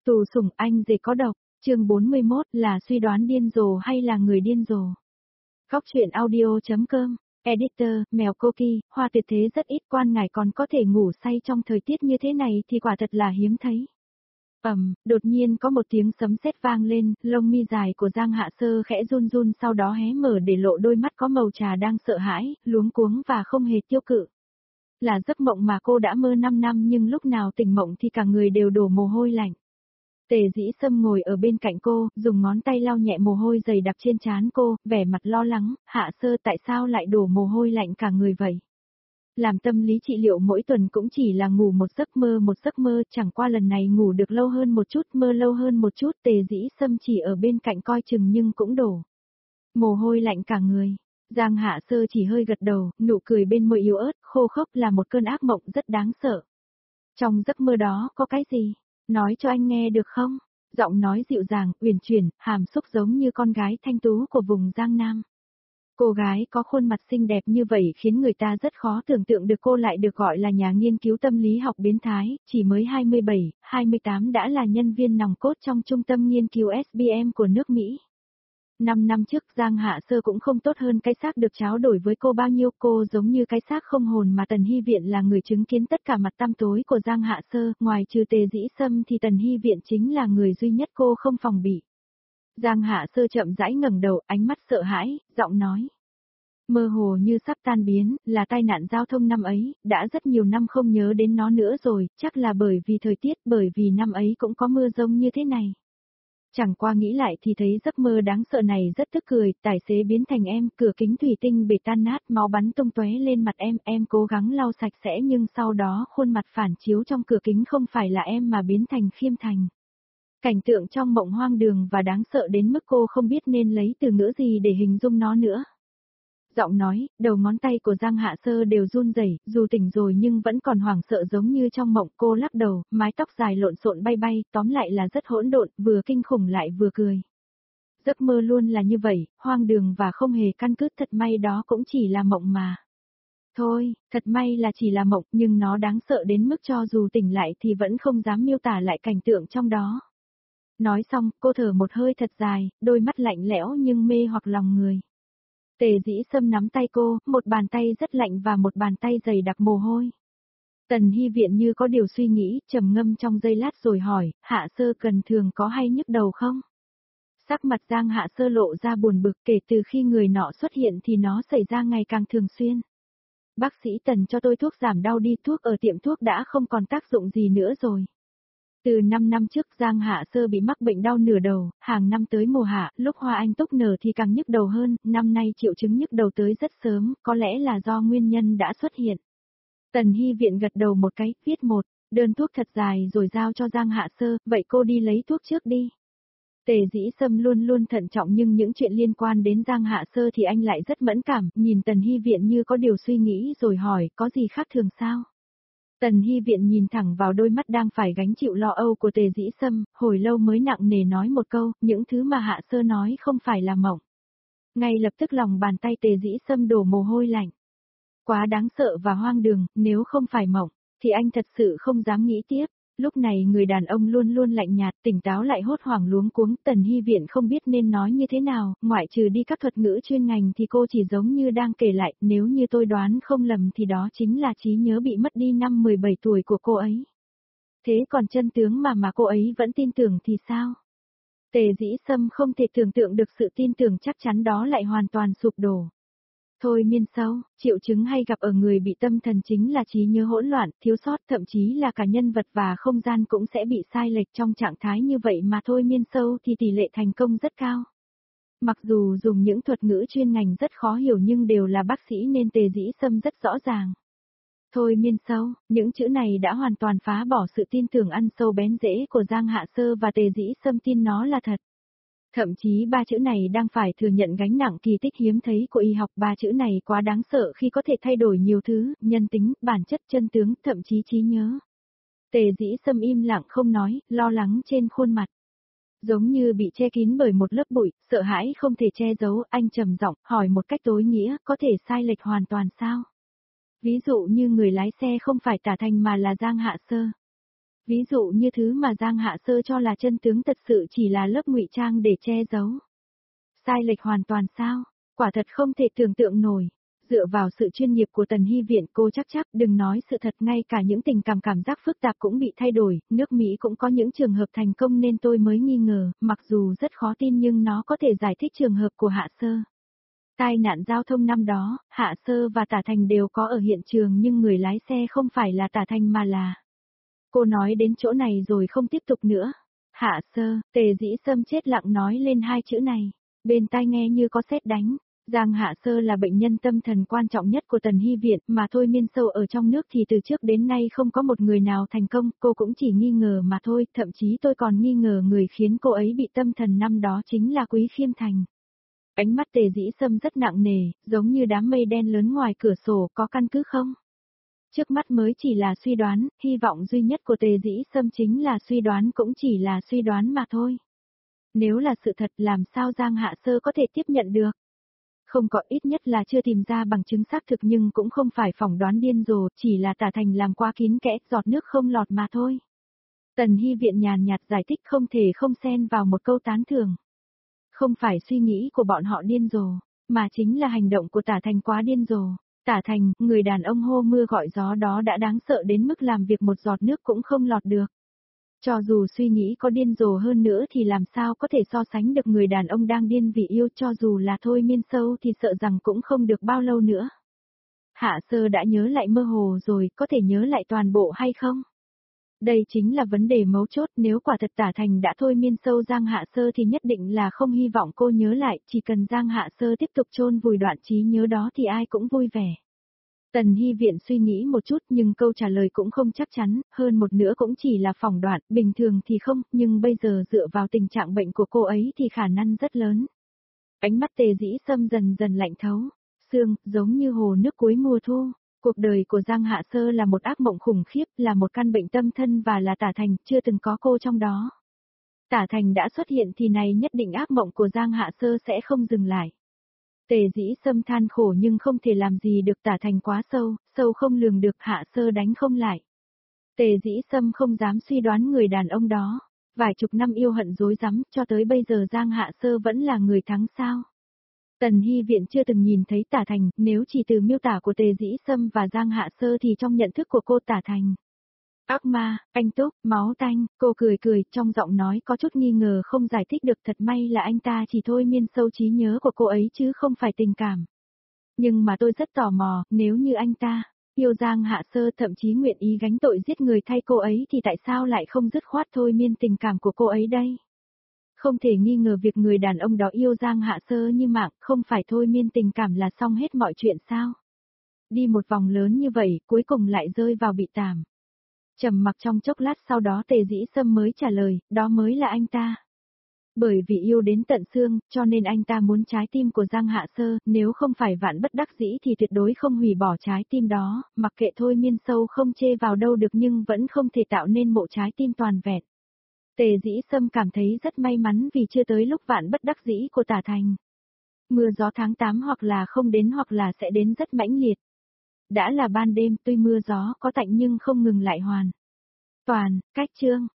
Tù sủng anh rể có độc, chương 41 là suy đoán điên rồ hay là người điên rồ. Góc truyện audio.com, editor, mèo Coki, hoa tuyệt thế rất ít quan ngài còn có thể ngủ say trong thời tiết như thế này thì quả thật là hiếm thấy. Đột nhiên có một tiếng sấm sét vang lên, lông mi dài của Giang Hạ Sơ khẽ run run sau đó hé mở để lộ đôi mắt có màu trà đang sợ hãi, luống cuống và không hề tiêu cự. Là giấc mộng mà cô đã mơ 5 năm nhưng lúc nào tỉnh mộng thì cả người đều đổ mồ hôi lạnh. Tề Dĩ Sâm ngồi ở bên cạnh cô, dùng ngón tay lau nhẹ mồ hôi dày đặc trên trán cô, vẻ mặt lo lắng, Hạ Sơ tại sao lại đổ mồ hôi lạnh cả người vậy? Làm tâm lý trị liệu mỗi tuần cũng chỉ là ngủ một giấc mơ, chẳng qua lần này ngủ được lâu hơn một chút, mơ lâu hơn một chút, Tề Dĩ Sâm chỉ ở bên cạnh coi chừng nhưng cũng đổ mồ hôi lạnh cả người. Giang Hạ Sơ chỉ hơi gật đầu, nụ cười bên môi yếu ớt, khô khốc là một cơn ác mộng rất đáng sợ. Trong giấc mơ đó có cái gì? Nói cho anh nghe được không? Giọng nói dịu dàng, uyển chuyển, hàm xúc giống như con gái thanh tú của vùng Giang Nam. Cô gái có khuôn mặt xinh đẹp như vậy khiến người ta rất khó tưởng tượng được cô lại được gọi là nhà nghiên cứu tâm lý học biến thái, chỉ mới 27, 28 đã là nhân viên nòng cốt trong trung tâm nghiên cứu SBM của nước Mỹ. 5 năm trước Giang Hạ Sơ cũng không tốt hơn cái xác được tráo đổi với cô bao nhiêu, cô giống như cái xác không hồn mà Tần Hy Viện là người chứng kiến tất cả mặt tăm tối của Giang Hạ Sơ, ngoài trừ Tề Dĩ Sâm thì Tần Hy Viện chính là người duy nhất cô không phòng bị. Giang Hạ Sơ chậm rãi ngẩng đầu, ánh mắt sợ hãi, giọng nói. Mơ hồ như sắp tan biến, là tai nạn giao thông năm ấy, đã rất nhiều năm không nhớ đến nó nữa rồi, chắc là bởi vì thời tiết, bởi vì năm ấy cũng có mưa rông như thế này. Chẳng qua nghĩ lại thì thấy giấc mơ đáng sợ này rất tức cười, tài xế biến thành em, cửa kính thủy tinh bể tan nát, máu bắn tung tóe lên mặt em cố gắng lau sạch sẽ nhưng sau đó khuôn mặt phản chiếu trong cửa kính không phải là em mà biến thành Khiêm Thành. Cảnh tượng trong mộng hoang đường và đáng sợ đến mức cô không biết nên lấy từ ngữ gì để hình dung nó nữa. Giọng nói, đầu ngón tay của Giang Hạ Sơ đều run rẩy, dù tỉnh rồi nhưng vẫn còn hoảng sợ giống như trong mộng. Cô lắc đầu, mái tóc dài lộn xộn bay bay, tóm lại là rất hỗn độn, vừa kinh khủng lại vừa cười. Giấc mơ luôn là như vậy, hoang đường và không hề căn cứ, thật may đó cũng chỉ là mộng mà. Thôi, thật may là chỉ là mộng, nhưng nó đáng sợ đến mức cho dù tỉnh lại thì vẫn không dám miêu tả lại cảnh tượng trong đó. Nói xong, cô thở một hơi thật dài, đôi mắt lạnh lẽo nhưng mê hoặc lòng người. Tề Dĩ Sâm nắm tay cô, một bàn tay rất lạnh và một bàn tay dày đặc mồ hôi. Tần Hy Viện như có điều suy nghĩ, trầm ngâm trong giây lát rồi hỏi, Hạ Sơ cần thường có hay nhức đầu không? Sắc mặt Giang Hạ Sơ lộ ra buồn bực, kể từ khi người nọ xuất hiện thì nó xảy ra ngày càng thường xuyên. Bác sĩ Tần cho tôi thuốc giảm đau đi, thuốc ở tiệm thuốc đã không còn tác dụng gì nữa rồi. Từ 5 năm trước Giang Hạ Sơ bị mắc bệnh đau nửa đầu, hàng năm tới mùa hạ, lúc hoa anh túc nở thì càng nhức đầu hơn, năm nay triệu chứng nhức đầu tới rất sớm, có lẽ là do nguyên nhân đã xuất hiện. Tần Hy Viện gật đầu một cái, viết một đơn thuốc thật dài rồi giao cho Giang Hạ Sơ, vậy cô đi lấy thuốc trước đi. Tề Dĩ Sâm luôn luôn thận trọng nhưng những chuyện liên quan đến Giang Hạ Sơ thì anh lại rất mẫn cảm, nhìn Tần Hy Viện như có điều suy nghĩ rồi hỏi, có gì khác thường sao? Tần Hy Viện nhìn thẳng vào đôi mắt đang phải gánh chịu lo âu của Tề Dĩ Sâm, hồi lâu mới nặng nề nói một câu, những thứ mà Hạ Sơ nói không phải là mộng. Ngay lập tức lòng bàn tay Tề Dĩ Sâm đổ mồ hôi lạnh. Quá đáng sợ và hoang đường, nếu không phải mộng, thì anh thật sự không dám nghĩ tiếp. Lúc này người đàn ông luôn luôn lạnh nhạt, tỉnh táo lại hốt hoảng luống cuống, Tần Hy Viện không biết nên nói như thế nào, ngoại trừ đi các thuật ngữ chuyên ngành thì cô chỉ giống như đang kể lại, nếu như tôi đoán không lầm thì đó chính là trí nhớ bị mất đi năm 17 tuổi của cô ấy. Thế còn chân tướng mà cô ấy vẫn tin tưởng thì sao? Tề Dĩ Sâm không thể tưởng tượng được sự tin tưởng chắc chắn đó lại hoàn toàn sụp đổ. Thôi miên sâu, triệu chứng hay gặp ở người bị tâm thần chính là trí nhớ hỗn loạn, thiếu sót, thậm chí là cả nhân vật và không gian cũng sẽ bị sai lệch trong trạng thái như vậy mà thôi miên sâu thì tỷ lệ thành công rất cao. Mặc dù dùng những thuật ngữ chuyên ngành rất khó hiểu nhưng đều là bác sĩ nên Tề Dĩ Sâm rất rõ ràng. Thôi miên sâu, những chữ này đã hoàn toàn phá bỏ sự tin tưởng ăn sâu bén rễ của Giang Hạ Sơ và Tề Dĩ Sâm tin nó là thật. Thậm chí ba chữ này đang phải thừa nhận gánh nặng kỳ tích hiếm thấy của y học, ba chữ này quá đáng sợ khi có thể thay đổi nhiều thứ, nhân tính, bản chất, chân tướng, thậm chí trí nhớ. Tề Dĩ Sâm im lặng không nói, lo lắng trên khuôn mặt. Giống như bị che kín bởi một lớp bụi, sợ hãi không thể che giấu, anh trầm giọng, hỏi một cách tối nghĩa, có thể sai lệch hoàn toàn sao? Ví dụ như người lái xe không phải Tả Thành mà là Giang Hạ Sơ. Ví dụ như thứ mà Giang Hạ Sơ cho là chân tướng thật sự chỉ là lớp ngụy trang để che giấu. Sai lệch hoàn toàn sao? Quả thật không thể tưởng tượng nổi. Dựa vào sự chuyên nghiệp của Tần Hy Viện cô chắc đừng nói sự thật, ngay cả những tình cảm giác phức tạp cũng bị thay đổi, nước Mỹ cũng có những trường hợp thành công nên tôi mới nghi ngờ, mặc dù rất khó tin nhưng nó có thể giải thích trường hợp của Hạ Sơ. Tai nạn giao thông năm đó, Hạ Sơ và Tả Thành đều có ở hiện trường nhưng người lái xe không phải là Tả Thành mà là... Cô nói đến chỗ này rồi không tiếp tục nữa. Hạ Sơ, Tề Dĩ Sâm chết lặng nói lên hai chữ này, bên tai nghe như có sét đánh. Giang Hạ Sơ là bệnh nhân tâm thần quan trọng nhất của Tần Hy Viện, mà thôi miên sâu ở trong nước thì từ trước đến nay không có một người nào thành công, cô cũng chỉ nghi ngờ mà thôi, thậm chí tôi còn nghi ngờ người khiến cô ấy bị tâm thần năm đó chính là Quý Khiêm Thành. Ánh mắt Tề Dĩ Sâm rất nặng nề, giống như đám mây đen lớn ngoài cửa sổ, có căn cứ không? Trước mắt mới chỉ là suy đoán, hy vọng duy nhất của Tề Dĩ Sâm chính là suy đoán, cũng chỉ là suy đoán mà thôi. Nếu là sự thật làm sao Giang Hạ Sơ có thể tiếp nhận được? Không có, ít nhất là chưa tìm ra bằng chứng xác thực, nhưng cũng không phải phỏng đoán điên rồ, chỉ là Tả Thành làm quá kín kẽ, giọt nước không lọt mà thôi. Tần Hy Viện nhàn nhạt giải thích, không thể không xen vào một câu tán thưởng. Không phải suy nghĩ của bọn họ điên rồ, mà chính là hành động của Tả Thành quá điên rồ. Tả Thành, người đàn ông hô mưa gọi gió đó đã đáng sợ đến mức làm việc một giọt nước cũng không lọt được. Cho dù suy nghĩ có điên rồ hơn nữa thì làm sao có thể so sánh được người đàn ông đang điên vì yêu, cho dù là thôi miên sâu thì sợ rằng cũng không được bao lâu nữa. Hạ Sơ đã nhớ lại mơ hồ rồi, có thể nhớ lại toàn bộ hay không? Đây chính là vấn đề mấu chốt, nếu quả thật Tả Thành đã thôi miên sâu Giang Hạ Sơ thì nhất định là không hy vọng cô nhớ lại, chỉ cần Giang Hạ Sơ tiếp tục chôn vùi đoạn trí nhớ đó thì ai cũng vui vẻ. Tần Hy Viện suy nghĩ một chút nhưng câu trả lời cũng không chắc chắn, hơn một nữa cũng chỉ là phỏng đoán, bình thường thì không, nhưng bây giờ dựa vào tình trạng bệnh của cô ấy thì khả năng rất lớn. Ánh mắt Tề Dĩ Sâm dần dần lạnh thấu, sương, giống như hồ nước cuối mùa thu. Cuộc đời của Giang Hạ Sơ là một ác mộng khủng khiếp, là một căn bệnh tâm thân và là Tả Thành, chưa từng có cô trong đó. Tả Thành đã xuất hiện thì này nhất định ác mộng của Giang Hạ Sơ sẽ không dừng lại. Tề Dĩ Sâm than khổ nhưng không thể làm gì được, Tả Thành quá sâu, sâu không lường được, Hạ Sơ đánh không lại. Tề Dĩ Sâm không dám suy đoán người đàn ông đó. Vài chục năm yêu hận rối rắm, cho tới bây giờ Giang Hạ Sơ vẫn là người thắng sao? Tần Hy Viện chưa từng nhìn thấy Tả Thành, nếu chỉ từ miêu tả của Tề Dĩ Sâm và Giang Hạ Sơ thì trong nhận thức của cô Tả Thành. Ác ma, anh Túc, máu tanh, cô cười cười, trong giọng nói có chút nghi ngờ không giải thích được, thật may là anh ta chỉ thôi miên sâu trí nhớ của cô ấy chứ không phải tình cảm. Nhưng mà tôi rất tò mò, nếu như anh ta yêu Giang Hạ Sơ, thậm chí nguyện ý gánh tội giết người thay cô ấy thì tại sao lại không dứt khoát thôi miên tình cảm của cô ấy đây? Không thể nghi ngờ việc người đàn ông đó yêu Giang Hạ Sơ như mạng, không phải thôi miên tình cảm là xong hết mọi chuyện sao? Đi một vòng lớn như vậy, cuối cùng lại rơi vào bị tàm. Trầm mặc trong chốc lát, sau đó Tề Dĩ Sâm mới trả lời, đó mới là anh ta. Bởi vì yêu đến tận xương, cho nên anh ta muốn trái tim của Giang Hạ Sơ, nếu không phải vạn bất đắc dĩ thì tuyệt đối không hủy bỏ trái tim đó, mặc kệ thôi miên sâu không chê vào đâu được nhưng vẫn không thể tạo nên bộ trái tim toàn vẹn. Tề Dĩ Sâm cảm thấy rất may mắn vì chưa tới lúc vạn bất đắc dĩ của Tả Thành. Mưa gió tháng 8 hoặc là không đến hoặc là sẽ đến rất mãnh liệt. Đã là ban đêm, tuy mưa gió có tạnh nhưng không ngừng lại hoàn toàn. Cách chương